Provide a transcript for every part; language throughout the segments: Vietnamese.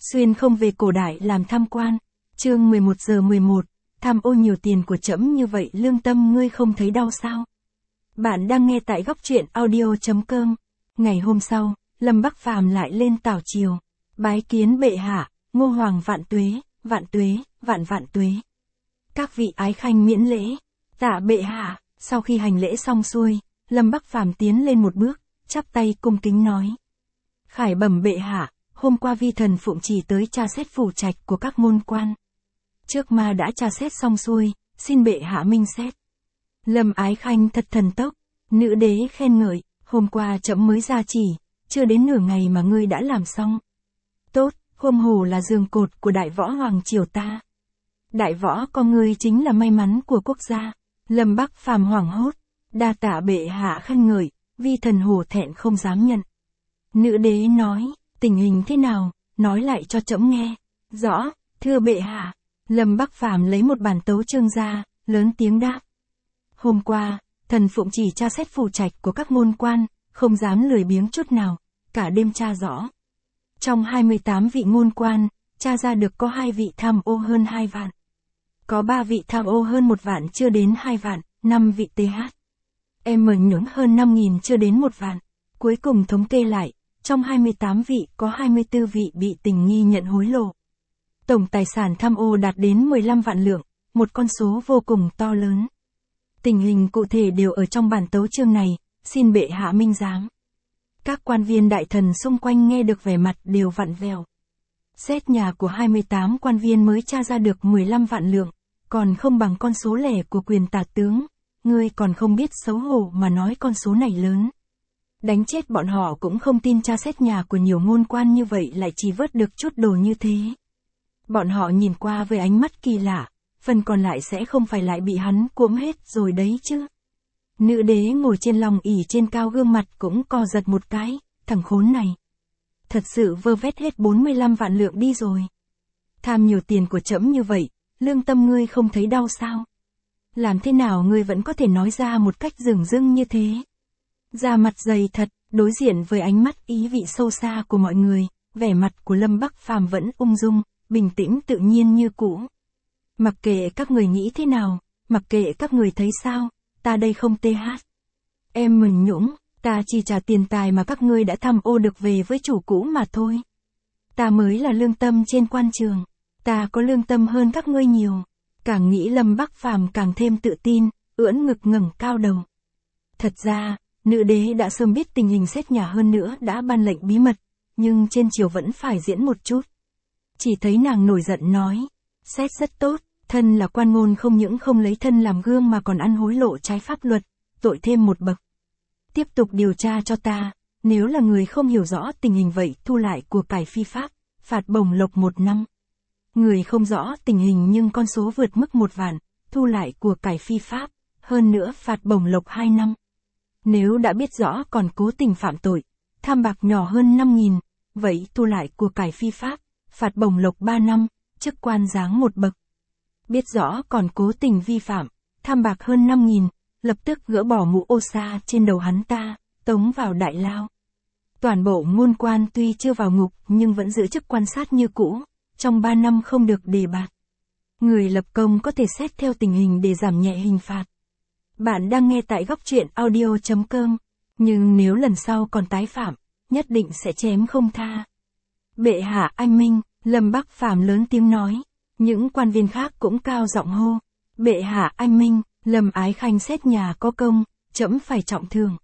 Xuyên không về cổ đại làm tham quan. Chương 11 giờ 11, tham ô nhiều tiền của trẫm như vậy lương tâm ngươi không thấy đau sao? Bạn đang nghe tại góc truyện audio.com. Ngày hôm sau, Lâm Bắc Phàm lại lên tảo triều, bái kiến bệ hạ, Ngô Hoàng vạn tuế, vạn tuế, vạn vạn tuế. Các vị ái khanh miễn lễ, tạ bệ hạ. Sau khi hành lễ xong xuôi, Lâm Bắc Phàm tiến lên một bước, chắp tay cung kính nói: Khải bẩm bệ hạ, hôm qua vi thần phụng chỉ tới tra xét phủ trạch của các môn quan. Trước mà đã tra xét xong xuôi, xin bệ hạ minh xét. Lâm ái khanh thật thần tốc, nữ đế khen ngợi, hôm qua trẫm mới ra chỉ, chưa đến nửa ngày mà ngươi đã làm xong. Tốt, huống hồ là giường cột của đại võ hoàng triều ta. Đại võ con ngươi chính là may mắn của quốc gia. Lâm Bắc Phàm hoảng hốt, đa tạ bệ hạ khen ngợi, vi thần hổ thẹn không dám nhận. Nữ đế nói, tình hình thế nào, nói lại cho trẫm nghe. Rõ, thưa bệ hạ. Lâm Bắc Phàm lấy một bản tấu chương ra, lớn tiếng đáp. Hôm qua, thần phụng chỉ tra xét phủ trạch của các môn quan, không dám lười biếng chút nào, cả đêm tra rõ. Trong 28 vị môn quan, tra ra được có 2 vị tham ô hơn 2 vạn. Có 3 vị tham ô hơn 1 vạn chưa đến 2 vạn, 5 vị TH. Nhưỡng hơn 5.000 chưa đến 1 vạn. Cuối cùng thống kê lại, trong 28 vị có 24 vị bị tình nghi nhận hối lộ. Tổng tài sản tham ô đạt đến 15 vạn lượng, một con số vô cùng to lớn. Tình hình cụ thể đều ở trong bản tấu chương này, xin bệ hạ minh giám. Các quan viên đại thần xung quanh nghe được vẻ mặt đều vặn vẹo. Xét nhà của 28 quan viên mới tra ra được 15 vạn lượng, còn không bằng con số lẻ của quyền tả tướng, ngươi còn không biết xấu hổ mà nói con số này lớn. Đánh chết bọn họ cũng không tin tra xét nhà của nhiều môn quan như vậy lại chỉ vớt được chút đồ như thế. Bọn họ nhìn qua với ánh mắt kỳ lạ, phần còn lại sẽ không phải lại bị hắn cuỗm hết rồi đấy chứ. Nữ đế ngồi trên lòng ỷ trên cao gương mặt cũng co giật một cái, thằng khốn này. Thật sự vơ vét hết 45 vạn lượng đi rồi. Tham nhiều tiền của trẫm như vậy, lương tâm ngươi không thấy đau sao? Làm thế nào ngươi vẫn có thể nói ra một cách dửng dưng như thế? Da mặt dày thật, đối diện với ánh mắt ý vị sâu xa của mọi người, vẻ mặt của Lâm Bắc Phàm vẫn ung dung, bình tĩnh tự nhiên như cũ. Mặc kệ các người nghĩ thế nào, mặc kệ các người thấy sao, ta đây không TH. Nhưỡng, ta chỉ trả tiền tài mà các ngươi đã tham ô được về với chủ cũ mà thôi. Ta mới là lương tâm trên quan trường, ta có lương tâm hơn các ngươi nhiều. Càng nghĩ Lâm Bắc Phàm càng thêm tự tin, ưỡn ngực ngẩng cao đầu. Thật ra, nữ đế đã sớm biết tình hình xét nhà hơn nữa đã ban lệnh bí mật, nhưng trên triều vẫn phải diễn một chút. Chỉ thấy nàng nổi giận nói, xét rất tốt, thân là quan ngôn không những không lấy thân làm gương mà còn ăn hối lộ trái pháp luật, tội thêm một bậc. Tiếp tục điều tra cho ta, nếu là người không hiểu rõ tình hình vậy thu lại của cải phi pháp, phạt bổng lộc 1 năm. Người không rõ tình hình nhưng con số vượt mức 1 vạn, thu lại của cải phi pháp, hơn nữa phạt bổng lộc 2 năm. Nếu đã biết rõ còn cố tình phạm tội, tham bạc nhỏ hơn 5.000, vậy thu lại của cải phi pháp, phạt bổng lộc 3 năm, chức quan giáng 1 bậc. Biết rõ còn cố tình vi phạm, tham bạc hơn 5.000, lập tức gỡ bỏ mũ ô sa trên đầu hắn ta, tống vào đại lao. Toàn bộ môn quan tuy chưa vào ngục nhưng vẫn giữ chức quan sát như cũ, trong 3 năm không được đề bạt. Người lập công có thể xét theo tình hình để giảm nhẹ hình phạt. Bạn đang nghe tại góc truyện audio.com, nhưng nếu lần sau còn tái phạm, nhất định sẽ chém không tha. Bệ hạ anh minh, Lâm Bắc Phàm lớn tiếng nói, những quan viên khác cũng cao giọng hô. Bệ hạ anh minh, Lâm ái khanh xét nhà có công, trẫm phải trọng thưởng.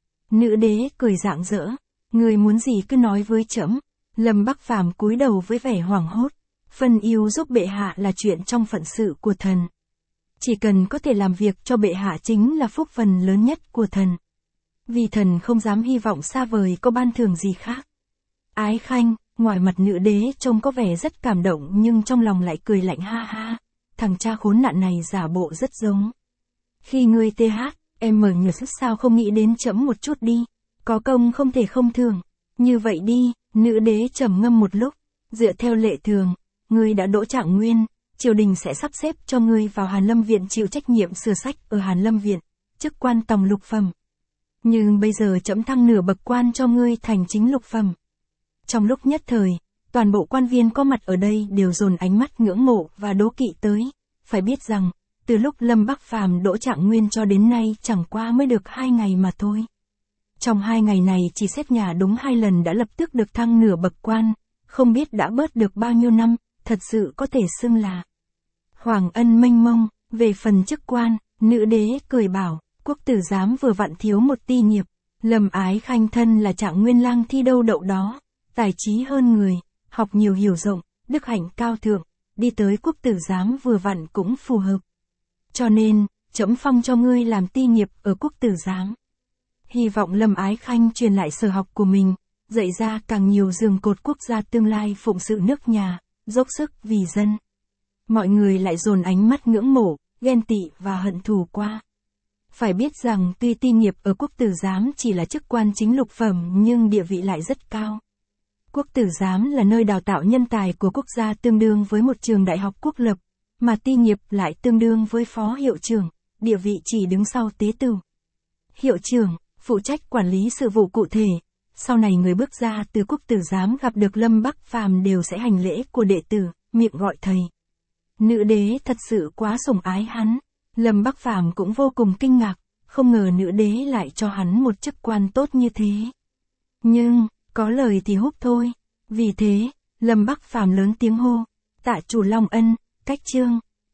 Nữ đế cười rạng rỡ, người muốn gì cứ nói với trẫm. Lâm Bắc Phàm cúi đầu với vẻ hoảng hốt, phân yêu giúp bệ hạ là chuyện trong phận sự của thần. Chỉ cần có thể làm việc cho bệ hạ chính là phúc phần lớn nhất của thần. Vì thần không dám hy vọng xa vời có ban thưởng gì khác. Ái khanh, ngoài mặt nữ đế trông có vẻ rất cảm động nhưng trong lòng lại cười lạnh ha ha. Thằng cha khốn nạn này giả bộ rất giống. Khi ngươi TH, Nhưỡng sao không nghĩ đến trẫm một chút đi. Có công không thể không thưởng. Như vậy đi, nữ đế trầm ngâm một lúc. Dựa theo lệ thường, ngươi đã đỗ trạng nguyên, triều đình sẽ sắp xếp cho ngươi vào Hàn Lâm Viện chịu trách nhiệm sửa sách ở Hàn Lâm Viện, chức quan tòng lục phẩm. Nhưng bây giờ trẫm thăng nửa bậc quan cho ngươi thành chính lục phẩm. Trong lúc nhất thời, Toàn bộ quan viên có mặt ở đây đều dồn ánh mắt ngưỡng mộ và đố kỵ tới. Phải biết rằng, từ lúc Lâm Bắc Phàm đỗ trạng nguyên cho đến nay chẳng qua mới được 2 ngày mà thôi. Trong 2 ngày này chỉ xếp nhà đúng 2 lần đã lập tức được thăng nửa bậc quan, không biết đã bớt được bao nhiêu năm, thật sự có thể xưng là hoàng ân mênh mông. Về phần chức quan, nữ đế cười bảo, quốc tử giám vừa vặn thiếu một ti nghiệp, Lâm Ái Khanh thân là trạng nguyên lang thi đâu đậu đó, tài trí hơn người, học nhiều hiểu rộng, đức hạnh cao thượng, đi tới quốc tử giám vừa vặn cũng phù hợp. Cho nên, trẫm phong cho ngươi làm ti nghiệp ở quốc tử giám. Hy vọng Lâm Ái Khanh truyền lại sở học của mình, dạy ra càng nhiều giường cột quốc gia tương lai phụng sự nước nhà, dốc sức vì dân. Mọi người lại dồn ánh mắt ngưỡng mộ, ghen tị và hận thù qua. Phải biết rằng tuy ti nghiệp ở quốc tử giám chỉ là chức quan chính lục phẩm nhưng địa vị lại rất cao. Quốc tử giám là nơi đào tạo nhân tài của quốc gia tương đương với một trường đại học quốc lập, mà ti nghiệp lại tương đương với phó hiệu trưởng, địa vị chỉ đứng sau tế tửu. Hiệu trưởng, phụ trách quản lý sự vụ cụ thể. Sau này người bước ra từ quốc tử giám gặp được Lâm Bắc Phàm đều sẽ hành lễ của đệ tử, miệng gọi thầy. Nữ đế thật sự quá sủng ái hắn. Lâm Bắc Phàm cũng vô cùng kinh ngạc, không ngờ nữ đế lại cho hắn một chức quan tốt như thế. Nhưng, có lời thì húp thôi. Vì thế, Lâm Bắc Phàm lớn tiếng hô, tạ chủ Long Ân, cách chương.